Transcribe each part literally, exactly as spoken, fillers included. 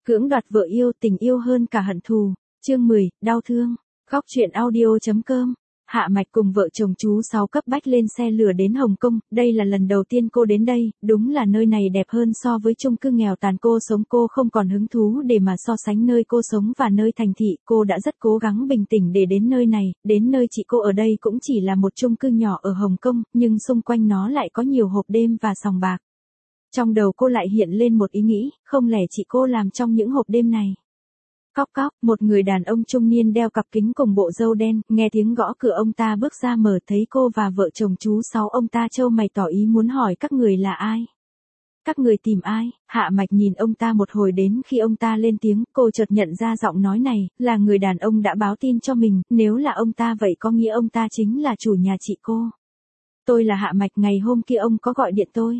Cưỡng đoạt vợ yêu, tình yêu hơn cả hận thù. Chương mười, đau thương. Góc truyện audio.com. Hạ Mạch cùng vợ chồng chú Sáu cấp bách lên xe lửa đến Hồng Kông, đây là lần đầu tiên cô đến đây, đúng là nơi này đẹp hơn so với chung cư nghèo tàn cô sống, cô không còn hứng thú để mà so sánh nơi cô sống và nơi thành thị, cô đã rất cố gắng bình tĩnh để đến nơi này, đến nơi chị cô ở đây cũng chỉ là một chung cư nhỏ ở Hồng Kông, nhưng xung quanh nó lại có nhiều hộp đêm và sòng bạc. Trong đầu cô lại hiện lên một ý nghĩ, không lẽ chị cô làm trong những hộp đêm này. Cóc cóc, một người đàn ông trung niên đeo cặp kính cùng bộ râu đen, nghe tiếng gõ cửa ông ta bước ra mở thấy cô và vợ chồng chú Sáu, ông ta trâu mày tỏ ý muốn hỏi các người là ai. Các người tìm ai? Hạ Mạch nhìn ông ta một hồi, đến khi ông ta lên tiếng, cô chợt nhận ra giọng nói này, là người đàn ông đã báo tin cho mình, nếu là ông ta vậy có nghĩa ông ta chính là chủ nhà chị cô. Tôi là Hạ Mạch, ngày hôm kia ông có gọi điện tôi.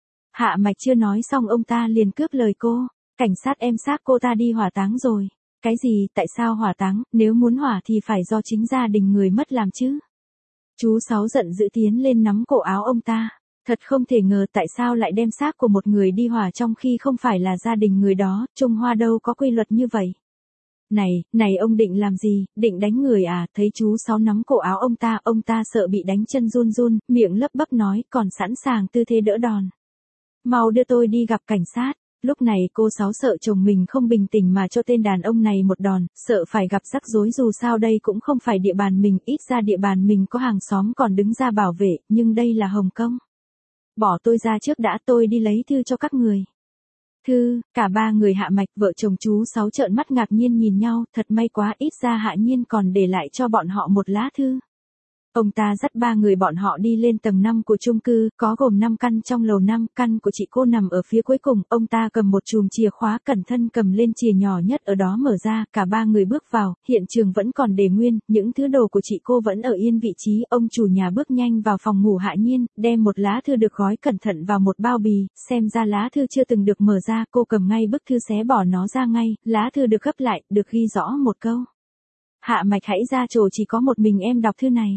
Hạ Mạch chưa nói xong ông ta liền cướp lời cô, cảnh sát em xác cô ta đi hỏa táng rồi. Cái gì, tại sao hỏa táng, nếu muốn hỏa thì phải do chính gia đình người mất làm chứ. Chú Sáu giận dữ tiến lên nắm cổ áo ông ta, thật không thể ngờ tại sao lại đem xác của một người đi hỏa trong khi không phải là gia đình người đó, Trung Hoa đâu có quy luật như vậy. Này, này ông định làm gì, định đánh người à, thấy chú Sáu nắm cổ áo ông ta, ông ta sợ bị đánh chân run run, miệng lấp bấp nói, còn sẵn sàng tư thế đỡ đòn. Mau đưa tôi đi gặp cảnh sát. Lúc này cô Sáu sợ chồng mình không bình tĩnh mà cho tên đàn ông này một đòn, sợ phải gặp rắc rối, dù sao đây cũng không phải địa bàn mình, ít ra địa bàn mình có hàng xóm còn đứng ra bảo vệ, nhưng đây là Hồng Kông. Bỏ tôi ra trước đã, tôi đi lấy thư cho các người. Thư, cả ba người Hạ Mạch, vợ chồng chú Sáu trợn mắt ngạc nhiên nhìn nhau, thật may quá, ít ra Hạ Nhiên còn để lại cho bọn họ một lá thư. Ông ta dắt ba người bọn họ đi lên tầng năm của chung cư, có gồm năm căn trong lầu năm, căn của chị cô nằm ở phía cuối cùng, ông ta cầm một chùm chìa khóa cẩn thận cầm lên chìa nhỏ nhất ở đó mở ra, cả ba người bước vào, hiện trường vẫn còn để nguyên, những thứ đồ của chị cô vẫn ở yên vị trí, ông chủ nhà bước nhanh vào phòng ngủ Hạ Nhiên, đem một lá thư được gói cẩn thận vào một bao bì, xem ra lá thư chưa từng được mở ra, cô cầm ngay bức thư xé bỏ nó ra ngay, lá thư được gấp lại, được ghi rõ một câu. Hạ Mạch hãy ra chỗ, chỉ có một mình em đọc thư này.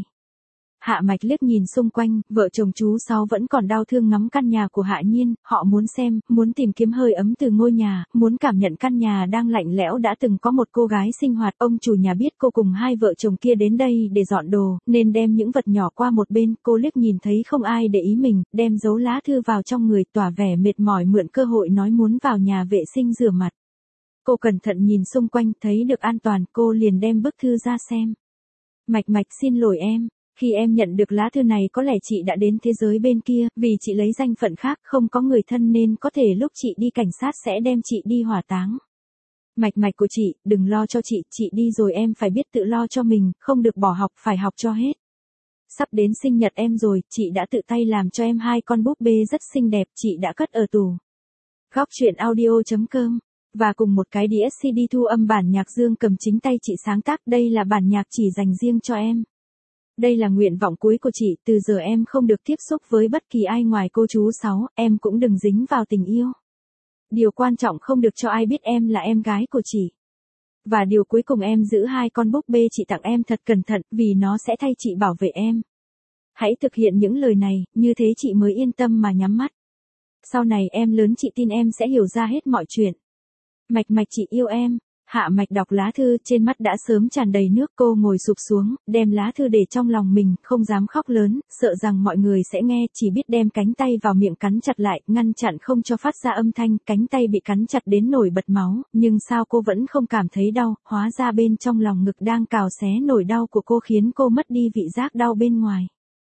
Hạ Mạch liếc nhìn xung quanh, vợ chồng chú Sáu vẫn còn đau thương ngắm căn nhà của Hạ Nhiên, họ muốn xem, muốn tìm kiếm hơi ấm từ ngôi nhà, muốn cảm nhận căn nhà đang lạnh lẽo đã từng có một cô gái sinh hoạt. Ông chủ nhà biết cô cùng hai vợ chồng kia đến đây để dọn đồ, nên đem những vật nhỏ qua một bên, cô liếc nhìn thấy không ai để ý mình, đem giấu lá thư vào trong người, tỏ vẻ mệt mỏi mượn cơ hội nói muốn vào nhà vệ sinh rửa mặt. Cô cẩn thận nhìn xung quanh, thấy được an toàn, cô liền đem bức thư ra xem. Mạch Mạch xin lỗi em. Khi em nhận được lá thư này có lẽ chị đã đến thế giới bên kia, vì chị lấy danh phận khác, không có người thân nên có thể lúc chị đi cảnh sát sẽ đem chị đi hỏa táng. Mạch Mạch của chị, đừng lo cho chị, chị đi rồi em phải biết tự lo cho mình, không được bỏ học, phải học cho hết. Sắp đến sinh nhật em rồi, chị đã tự tay làm cho em hai con búp bê rất xinh đẹp, chị đã cất ở tủ. Góc truyện audio.com. Và cùng một cái đĩa xê đê thu âm bản nhạc Dương Cầm chính tay chị sáng tác, đây là bản nhạc chỉ dành riêng cho em. Đây là nguyện vọng cuối của chị, từ giờ em không được tiếp xúc với bất kỳ ai ngoài cô chú Sáu, em cũng đừng dính vào tình yêu. Điều quan trọng không được cho ai biết em là em gái của chị. Và điều cuối cùng em giữ hai con búp bê chị tặng em thật cẩn thận, vì nó sẽ thay chị bảo vệ em. Hãy thực hiện những lời này, như thế chị mới yên tâm mà nhắm mắt. Sau này em lớn chị tin em sẽ hiểu ra hết mọi chuyện. Mạch Mạch chị yêu em. Hạ Mạch đọc lá thư, trên mắt đã sớm tràn đầy nước, cô ngồi sụp xuống, đem lá thư để trong lòng mình, không dám khóc lớn, sợ rằng mọi người sẽ nghe, chỉ biết đem cánh tay vào miệng cắn chặt lại, ngăn chặn không cho phát ra âm thanh, cánh tay bị cắn chặt đến nổi bật máu, nhưng sao cô vẫn không cảm thấy đau, hóa ra bên trong lòng ngực đang cào xé nổi đau của cô khiến cô mất đi vị giác đau bên ngoài.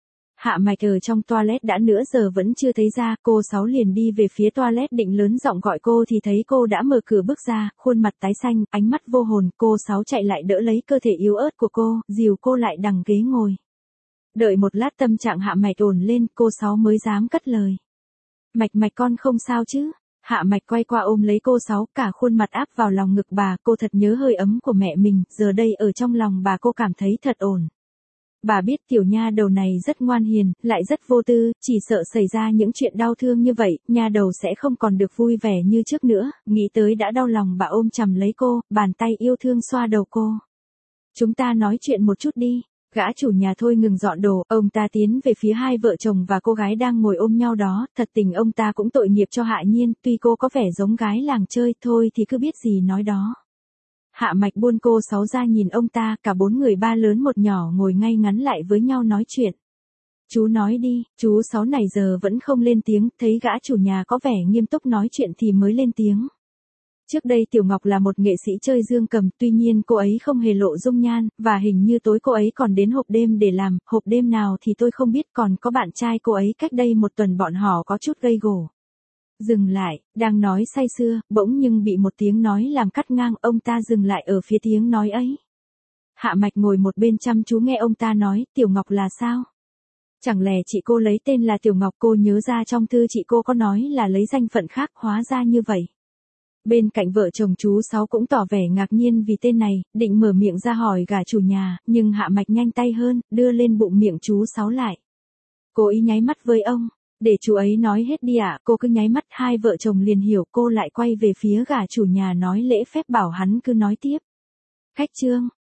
Hạ Mạch ở trong toilet đã nửa giờ vẫn chưa thấy ra, cô Sáu liền đi về phía toilet định lớn giọng gọi cô thì thấy cô đã mở cửa bước ra, khuôn mặt tái xanh, ánh mắt vô hồn, cô Sáu chạy lại đỡ lấy cơ thể yếu ớt của cô, dìu cô lại đằng ghế ngồi. Đợi một lát tâm trạng Hạ Mạch ổn lên, cô Sáu mới dám cất lời. Mạch Mạch con không sao chứ? Hạ Mạch quay qua ôm lấy cô Sáu, cả khuôn mặt áp vào lòng ngực bà, cô thật nhớ hơi ấm của mẹ mình, giờ đây ở trong lòng bà cô cảm thấy thật ổn. Bà biết tiểu nha đầu này rất ngoan hiền, lại rất vô tư, chỉ sợ xảy ra những chuyện đau thương như vậy, nha đầu sẽ không còn được vui vẻ như trước nữa, nghĩ tới đã đau lòng bà ôm chầm lấy cô, bàn tay yêu thương xoa đầu cô. Chúng ta nói chuyện một chút đi. Gã chủ nhà thôi ngừng dọn đồ, ông ta tiến về phía hai vợ chồng và cô gái đang ngồi ôm nhau đó, thật tình ông ta cũng tội nghiệp cho Hạ Nhiên, tuy cô có vẻ giống gái làng chơi, thôi thì cứ biết gì nói đó. Hạ Mạch buôn cô sáu ra nhìn ông ta, cả bốn người ba lớn một nhỏ ngồi ngay ngắn lại với nhau nói chuyện. Chú nói đi, chú sáu này giờ vẫn không lên tiếng, thấy gã chủ nhà có vẻ nghiêm túc nói chuyện thì mới lên tiếng. Trước đây Tiểu Ngọc là một nghệ sĩ chơi dương cầm, tuy nhiên cô ấy không hề lộ dung nhan, và hình như tối cô ấy còn đến hộp đêm để làm, hộp đêm nào thì tôi không biết, còn có bạn trai cô ấy cách đây một tuần bọn họ có chút gây gổ. Dừng lại, đang nói say sưa, bỗng nhưng bị một tiếng nói làm cắt ngang, ông ta dừng lại ở phía tiếng nói ấy. Hạ Mạch ngồi một bên chăm chú nghe ông ta nói, Tiểu Ngọc là sao? Chẳng lẽ chị cô lấy tên là Tiểu Ngọc? Cô nhớ ra trong thư chị cô có nói là lấy danh phận khác, hóa ra như vậy. Bên cạnh vợ chồng chú Sáu cũng tỏ vẻ ngạc nhiên vì tên này, định mở miệng ra hỏi gã chủ nhà, nhưng Hạ Mạch nhanh tay hơn, đưa lên bụng miệng chú Sáu lại. Cô ý nháy mắt với ông, để chú ấy nói hết đi ạ. À. Cô cứ nháy mắt, hai vợ chồng liền hiểu, cô lại quay về phía gã chủ nhà nói lễ phép bảo hắn cứ nói tiếp. Khách trương,